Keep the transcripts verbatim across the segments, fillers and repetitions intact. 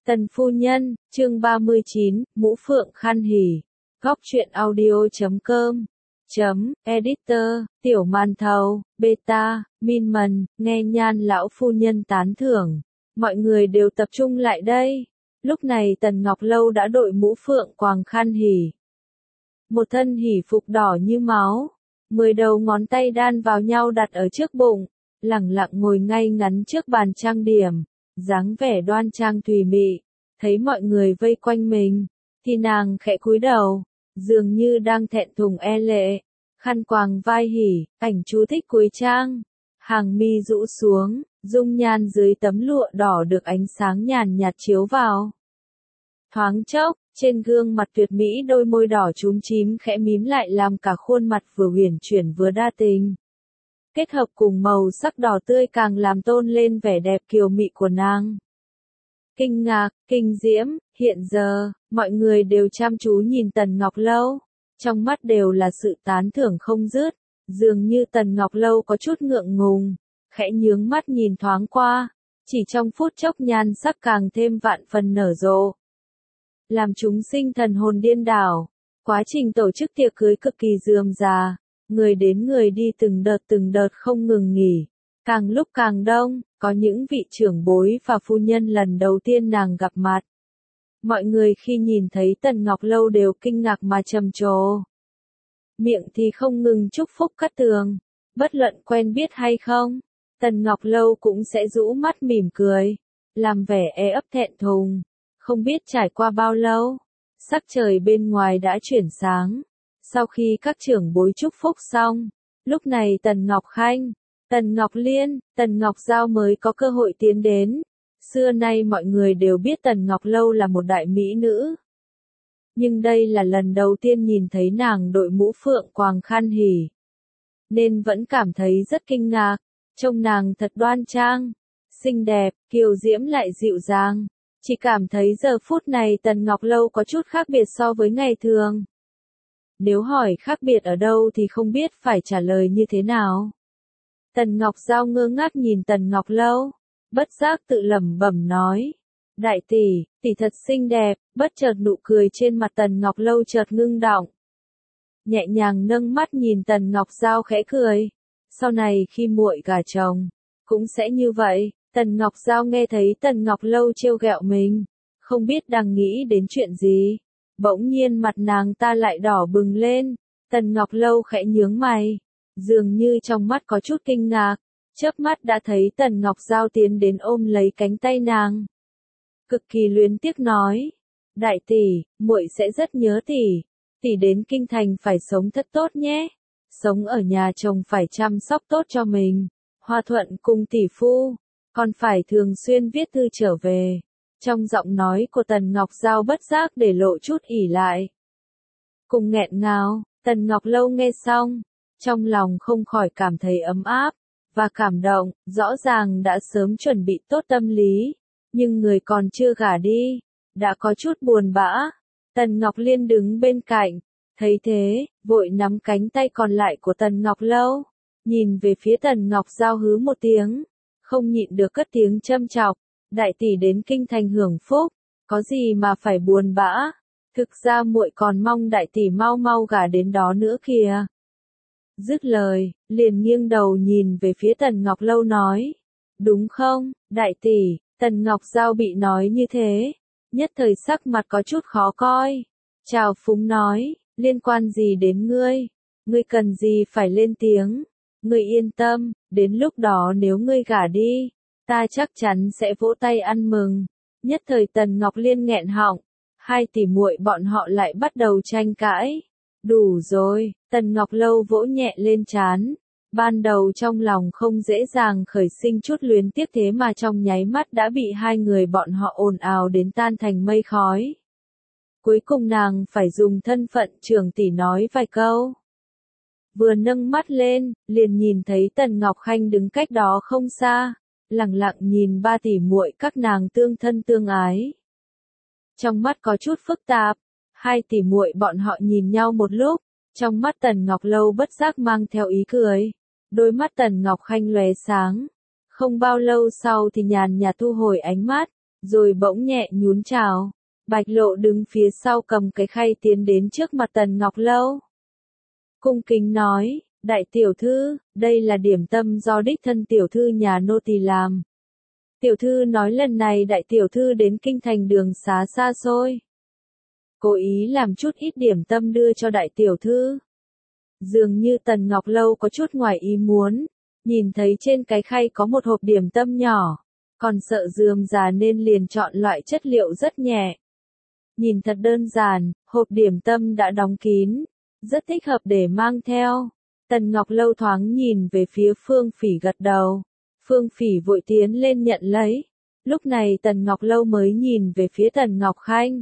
Tần phu nhân, chương ba mươi chín, Mũ Phượng Khăn Hỉ. Góc truyện audio chấm com chấm editor, tiểu màn thầu, beta, min mần, nghe nhan lão phu nhân tán thưởng. Mọi người đều tập trung lại đây. Lúc này Tần Ngọc Lâu đã đội mũ phượng quàng khăn hỉ. Một thân hỉ phục đỏ như máu. Mười đầu ngón tay đan vào nhau đặt ở trước bụng. Lẳng lặng ngồi ngay ngắn trước bàn trang điểm. Dáng vẻ đoan trang thùy mị. Thấy mọi người vây quanh mình. Thì nàng khẽ cúi đầu. Dường như đang thẹn thùng e lệ. Khăn quàng vai hỉ, ảnh chú thích cuối trang. Hàng mi rũ xuống, dung nhan dưới tấm lụa đỏ được ánh sáng nhàn nhạt chiếu vào. Thoáng chốc, trên gương mặt tuyệt mỹ đôi môi đỏ chúm chím khẽ mím lại làm cả khuôn mặt vừa huyền chuyển vừa đa tình. Kết hợp cùng màu sắc đỏ tươi càng làm tôn lên vẻ đẹp kiều mị của nàng. Kinh ngạc, kinh diễm, hiện giờ, mọi người đều chăm chú nhìn Tần Ngọc Lâu. Trong mắt đều là sự tán thưởng không dứt. Dường như Tần Ngọc Lâu có chút ngượng ngùng. Khẽ nhướng mắt nhìn thoáng qua. Chỉ trong phút chốc nhan sắc càng thêm vạn phần nở rộ. Làm chúng sinh thần hồn điên đảo. Quá trình tổ chức tiệc cưới cực kỳ rườm rà. Người đến người đi từng đợt từng đợt không ngừng nghỉ. Càng lúc càng đông, có những vị trưởng bối và phu nhân lần đầu tiên nàng gặp mặt. Mọi người khi nhìn thấy Tần Ngọc Lâu đều kinh ngạc mà trầm trồ. Miệng thì không ngừng chúc phúc cát tường. Bất luận quen biết hay không, Tần Ngọc Lâu cũng sẽ rũ mắt mỉm cười. Làm vẻ e ấp thẹn thùng. Không biết trải qua bao lâu, sắc trời bên ngoài đã chuyển sáng. Sau khi các trưởng bối chúc phúc xong, lúc này Tần Ngọc Khanh, Tần Ngọc Liên, Tần Ngọc Giao mới có cơ hội tiến đến. Xưa nay mọi người đều biết Tần Ngọc Lâu là một đại mỹ nữ. Nhưng đây là lần đầu tiên nhìn thấy nàng đội mũ phượng quàng khăn hỉ. Nên vẫn cảm thấy rất kinh ngạc. Trông nàng thật đoan trang, xinh đẹp, kiều diễm lại dịu dàng. Chỉ cảm thấy giờ phút này Tần Ngọc Lâu có chút khác biệt so với ngày thường. Nếu hỏi khác biệt ở đâu thì không biết phải trả lời như thế nào. Tần Ngọc Giao ngơ ngác nhìn Tần Ngọc Lâu. Bất giác tự lẩm bẩm nói. Đại tỷ, tỷ thật xinh đẹp, bất chợt nụ cười trên mặt Tần Ngọc Lâu chợt ngưng đọng. Nhẹ nhàng nâng mắt nhìn Tần Ngọc Giao khẽ cười. Sau này khi muội gả chồng, cũng sẽ như vậy. Tần Ngọc Giao nghe thấy Tần Ngọc Lâu trêu ghẹo mình. Không biết đang nghĩ đến chuyện gì. Bỗng nhiên mặt nàng ta lại đỏ bừng lên. Tần Ngọc Lâu khẽ nhướng mày. Dường như trong mắt có chút kinh ngạc. Chớp mắt đã thấy Tần Ngọc Giao tiến đến ôm lấy cánh tay nàng. Cực kỳ luyến tiếc nói. Đại tỷ, muội sẽ rất nhớ tỷ. Tỷ đến kinh thành phải sống thật tốt nhé. Sống ở nhà chồng phải chăm sóc tốt cho mình. Hòa thuận cùng tỷ phu. Còn phải thường xuyên viết thư trở về. Trong giọng nói của Tần Ngọc Giao bất giác để lộ chút ỉ lại. Cùng nghẹn ngào, Tần Ngọc Lâu nghe xong. Trong lòng không khỏi cảm thấy ấm áp. Và cảm động, rõ ràng đã sớm chuẩn bị tốt tâm lý. Nhưng người còn chưa gả đi. Đã có chút buồn bã. Tần Ngọc Liên đứng bên cạnh. Thấy thế, vội nắm cánh tay còn lại của Tần Ngọc Lâu. Nhìn về phía Tần Ngọc Giao hứ một tiếng. Không nhịn được cất tiếng châm chọc. Đại tỷ đến kinh thành hưởng phúc. Có gì mà phải buồn bã. Thực ra muội còn mong đại tỷ mau mau gả đến đó nữa kìa. Dứt lời, liền nghiêng đầu nhìn về phía Tần Ngọc Lâu nói. Đúng không, đại tỷ? Tần Ngọc Giao bị nói như thế. Nhất thời sắc mặt có chút khó coi. Chào phúng nói, liên quan gì đến ngươi? Ngươi cần gì phải lên tiếng? Ngươi yên tâm, đến lúc đó nếu ngươi gả đi, ta chắc chắn sẽ vỗ tay ăn mừng. Nhất thời Tần Ngọc Liên nghẹn họng. Hai tỷ muội bọn họ lại bắt đầu tranh cãi. Đủ rồi, Tần Ngọc Lâu vỗ nhẹ lên trán. Ban đầu trong lòng không dễ dàng khởi sinh chút luyến tiếc thế mà trong nháy mắt đã bị hai người bọn họ ồn ào đến tan thành mây khói. Cuối cùng nàng phải dùng thân phận trưởng tỷ nói vài câu. Vừa nâng mắt lên, liền nhìn thấy Tần Ngọc Khanh đứng cách đó không xa. Lặng lặng nhìn ba tỷ muội các nàng tương thân tương ái. Trong mắt có chút phức tạp. Hai tỷ muội bọn họ nhìn nhau một lúc, trong mắt Tần Ngọc Lâu bất giác mang theo ý cười. Đôi mắt Tần Ngọc Khanh lóe sáng. Không bao lâu sau thì nhàn nhạt thu hồi ánh mắt, rồi bỗng nhẹ nhún chào. Bạch Lộ đứng phía sau cầm cái khay tiến đến trước mặt Tần Ngọc Lâu. Cung kính nói, đại tiểu thư, đây là điểm tâm do đích thân tiểu thư nhà nô tỳ làm. Tiểu thư nói lần này đại tiểu thư đến kinh thành đường xá xa xôi. Cố ý làm chút ít điểm tâm đưa cho đại tiểu thư. Dường như Tần Ngọc Lâu có chút ngoài ý muốn, nhìn thấy trên cái khay có một hộp điểm tâm nhỏ, còn sợ rườm rà nên liền chọn loại chất liệu rất nhẹ. Nhìn thật đơn giản, hộp điểm tâm đã đóng kín, rất thích hợp để mang theo. Tần Ngọc Lâu thoáng nhìn về phía Phương Phỉ gật đầu. Phương Phỉ vội tiến lên nhận lấy. Lúc này Tần Ngọc Lâu mới nhìn về phía Tần Ngọc Khanh.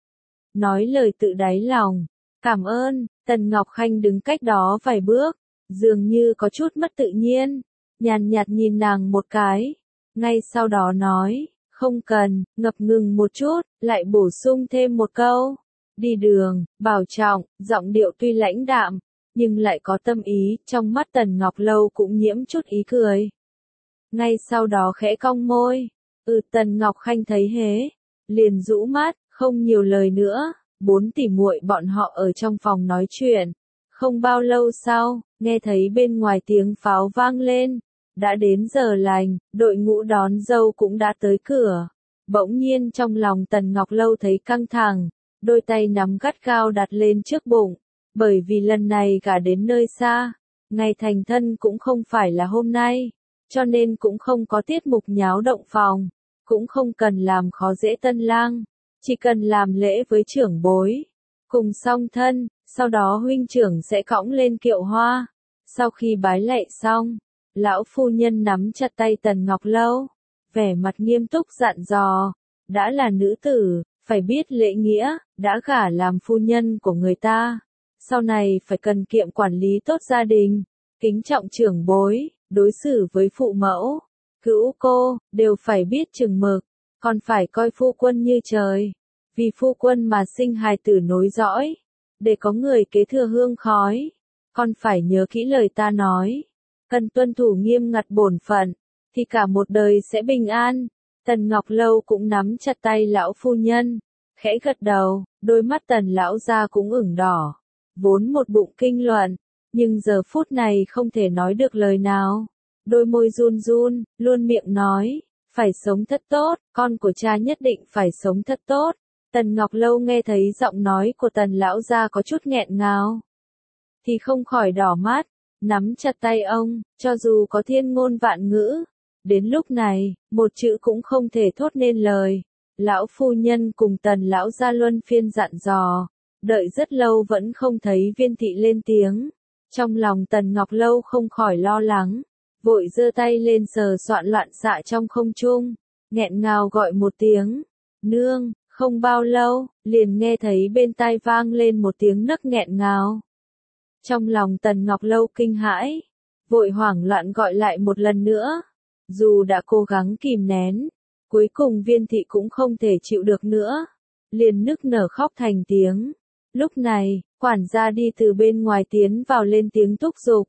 Nói lời tự đáy lòng. Cảm ơn. Tần Ngọc Khanh đứng cách đó vài bước, dường như có chút mất tự nhiên, nhàn nhạt nhìn nàng một cái. Ngay sau đó nói, không cần, ngập ngừng một chút, lại bổ sung thêm một câu. Đi đường, bảo trọng, giọng điệu tuy lãnh đạm, nhưng lại có tâm ý, trong mắt Tần Ngọc Lâu cũng nhiễm chút ý cười. Ngay sau đó khẽ cong môi, ừ Tần Ngọc Khanh thấy hế, liền rũ mắt, không nhiều lời nữa. Bốn tỷ muội bọn họ ở trong phòng nói chuyện. Không bao lâu sau, nghe thấy bên ngoài tiếng pháo vang lên. Đã đến giờ lành, đội ngũ đón dâu cũng đã tới cửa. Bỗng nhiên trong lòng Tần Ngọc Lâu thấy căng thẳng, đôi tay nắm gắt gao đặt lên trước bụng. Bởi vì lần này gả đến nơi xa, ngày thành thân cũng không phải là hôm nay, cho nên cũng không có tiết mục nháo động phòng, cũng không cần làm khó dễ tân lang. Chỉ cần làm lễ với trưởng bối, cùng song thân, sau đó huynh trưởng sẽ cõng lên kiệu hoa. Sau khi bái lạy xong, lão phu nhân nắm chặt tay Tần Ngọc Lâu, vẻ mặt nghiêm túc dặn dò, đã là nữ tử, phải biết lễ nghĩa, đã gả làm phu nhân của người ta. Sau này phải cần kiệm quản lý tốt gia đình, kính trọng trưởng bối, đối xử với phụ mẫu, cữu cô, đều phải biết chừng mực. Còn phải coi phu quân như trời, vì phu quân mà sinh hài tử nối dõi, để có người kế thừa hương khói. Còn phải nhớ kỹ lời ta nói, cần tuân thủ nghiêm ngặt bổn phận, thì cả một đời sẽ bình an. Tần Ngọc Lâu cũng nắm chặt tay lão phu nhân, khẽ gật đầu, đôi mắt Tần lão gia cũng ửng đỏ, vốn một bụng kinh luận, nhưng giờ phút này không thể nói được lời nào, đôi môi run run, luôn miệng nói. Phải sống thật tốt, con của cha nhất định phải sống thật tốt. Tần Ngọc Lâu nghe thấy giọng nói của Tần lão gia có chút nghẹn ngào, thì không khỏi đỏ mắt, nắm chặt tay ông, cho dù có thiên ngôn vạn ngữ. Đến lúc này, một chữ cũng không thể thốt nên lời. Lão phu nhân cùng Tần lão gia luân phiên dặn dò, đợi rất lâu vẫn không thấy Viên thị lên tiếng. Trong lòng Tần Ngọc Lâu không khỏi lo lắng. Vội giơ tay lên sờ soạn loạn xạ trong không trung, nghẹn ngào gọi một tiếng, nương. Không bao lâu, liền nghe thấy bên tai vang lên một tiếng nấc nghẹn ngào. Trong lòng Tần Ngọc Lâu kinh hãi, vội hoảng loạn gọi lại một lần nữa. Dù đã cố gắng kìm nén, cuối cùng Viên thị cũng không thể chịu được nữa, liền nức nở khóc thành tiếng. Lúc này, quản gia đi từ bên ngoài tiến vào lên tiếng thúc giục.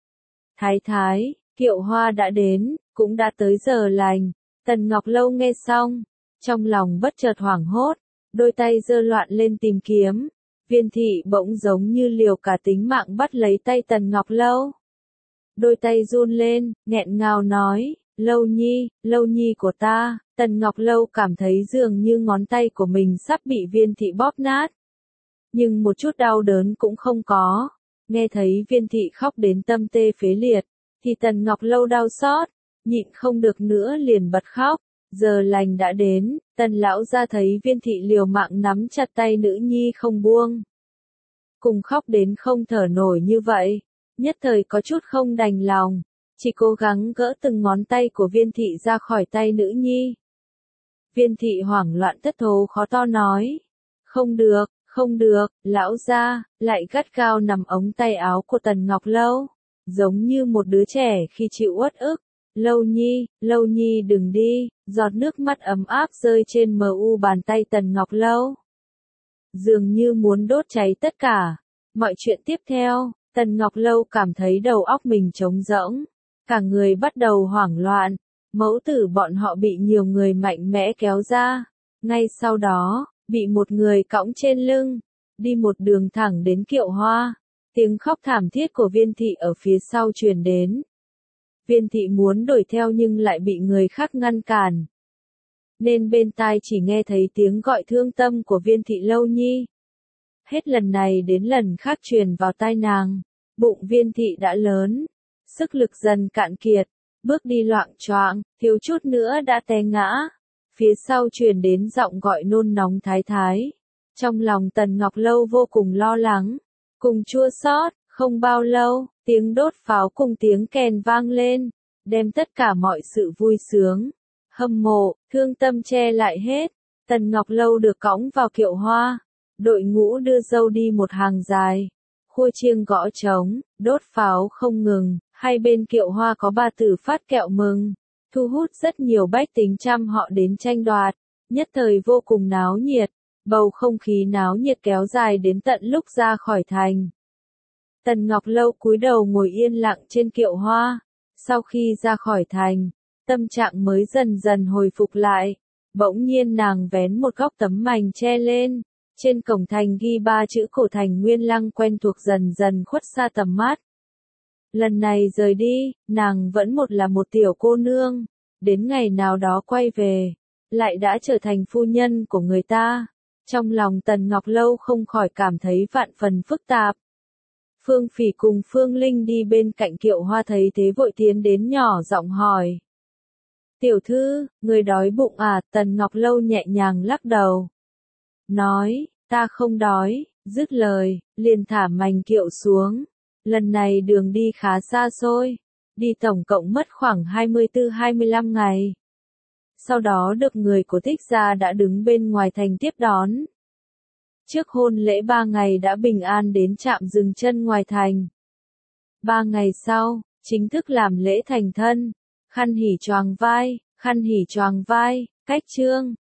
Thái thái, kiệu hoa đã đến, cũng đã tới giờ lành. Tần Ngọc Lâu nghe xong, trong lòng bất chợt hoảng hốt, đôi tay giơ loạn lên tìm kiếm. Viên thị bỗng giống như liều cả tính mạng bắt lấy tay Tần Ngọc Lâu. Đôi tay run lên, nghẹn ngào nói, Lâu nhi, Lâu nhi của ta. Tần Ngọc Lâu cảm thấy dường như ngón tay của mình sắp bị Viên thị bóp nát. Nhưng một chút đau đớn cũng không có. Nghe thấy Viên thị khóc đến tâm tê phế liệt, thì Tần Ngọc Lâu đau xót, nhịn không được nữa liền bật khóc. Giờ lành đã đến, Tần lão gia thấy Viên thị liều mạng nắm chặt tay nữ nhi không buông. Cùng khóc đến không thở nổi như vậy, nhất thời có chút không đành lòng, chỉ cố gắng gỡ từng ngón tay của Viên thị ra khỏi tay nữ nhi. Viên thị hoảng loạn thất thố khó to nói, không được, không được, lão gia, lại gắt gao nằm ống tay áo của Tần Ngọc Lâu, giống như một đứa trẻ khi chịu uất ức. Lâu nhi, Lâu nhi đừng đi, giọt nước mắt ấm áp rơi trên mờ u bàn tay Tần Ngọc Lâu. Dường như muốn đốt cháy tất cả. Mọi chuyện tiếp theo, Tần Ngọc Lâu cảm thấy đầu óc mình trống rỗng, cả người bắt đầu hoảng loạn, Mẫu tử bọn họ bị nhiều người mạnh mẽ kéo ra. Ngay sau đó, bị một người cõng trên lưng, đi một đường thẳng đến Kiệu Hoa. Tiếng khóc thảm thiết của Viên thị ở phía sau truyền đến. Viên thị muốn đuổi theo nhưng lại bị người khác ngăn cản. Nên bên tai chỉ nghe thấy tiếng gọi thương tâm của Viên thị Lâu Nhi. Hết lần này đến lần khác truyền vào tai nàng. Bụng Viên thị đã lớn, sức lực dần cạn kiệt, bước đi loạng choạng, thiếu chút nữa đã té ngã. Phía sau truyền đến giọng gọi nôn nóng thái thái. Trong lòng Tần Ngọc Lâu vô cùng lo lắng, cùng chua xót. Không bao lâu, tiếng đốt pháo cùng tiếng kèn vang lên, đem tất cả mọi sự vui sướng, hâm mộ, thương tâm che lại hết. Tần Ngọc Lâu được cõng vào Kiệu Hoa, đội ngũ đưa dâu đi một hàng dài, khua chiêng gõ trống, đốt pháo không ngừng. Hai bên Kiệu Hoa có ba tử phát kẹo mừng, thu hút rất nhiều bách tính trăm họ đến tranh đoạt, nhất thời vô cùng náo nhiệt. Bầu không khí náo nhiệt kéo dài đến tận lúc ra khỏi thành. Tần Ngọc Lâu cúi đầu ngồi yên lặng trên Kiệu Hoa. Sau khi ra khỏi thành, tâm trạng mới dần dần hồi phục lại. Bỗng nhiên nàng vén một góc tấm mành che lên. Trên cổng thành ghi ba chữ Cổ Thành Nguyên Lăng quen thuộc dần dần khuất xa tầm mắt. Lần này rời đi, nàng vẫn một là một tiểu cô nương. Đến ngày nào đó quay về, lại đã trở thành phu nhân của người ta. Trong lòng Tần Ngọc Lâu không khỏi cảm thấy vạn phần phức tạp. Phương Phỉ cùng Phương Linh đi bên cạnh Kiệu Hoa thấy thế vội tiến đến nhỏ giọng hỏi. Tiểu thư, người đói bụng à? Tần Ngọc Lâu nhẹ nhàng lắc đầu. Nói, ta không đói, dứt lời, liền thả mành kiệu xuống. Lần này đường đi khá xa xôi, đi tổng cộng mất khoảng hai mươi tư hai mươi lăm ngày. Sau đó được người của Thích gia đã đứng bên ngoài thành tiếp đón. Trước hôn lễ ba ngày đã bình an đến trạm dừng chân ngoài thành. Ba ngày sau, chính thức làm lễ thành thân, khăn hỉ choàng vai, khăn hỉ choàng vai, cách trương,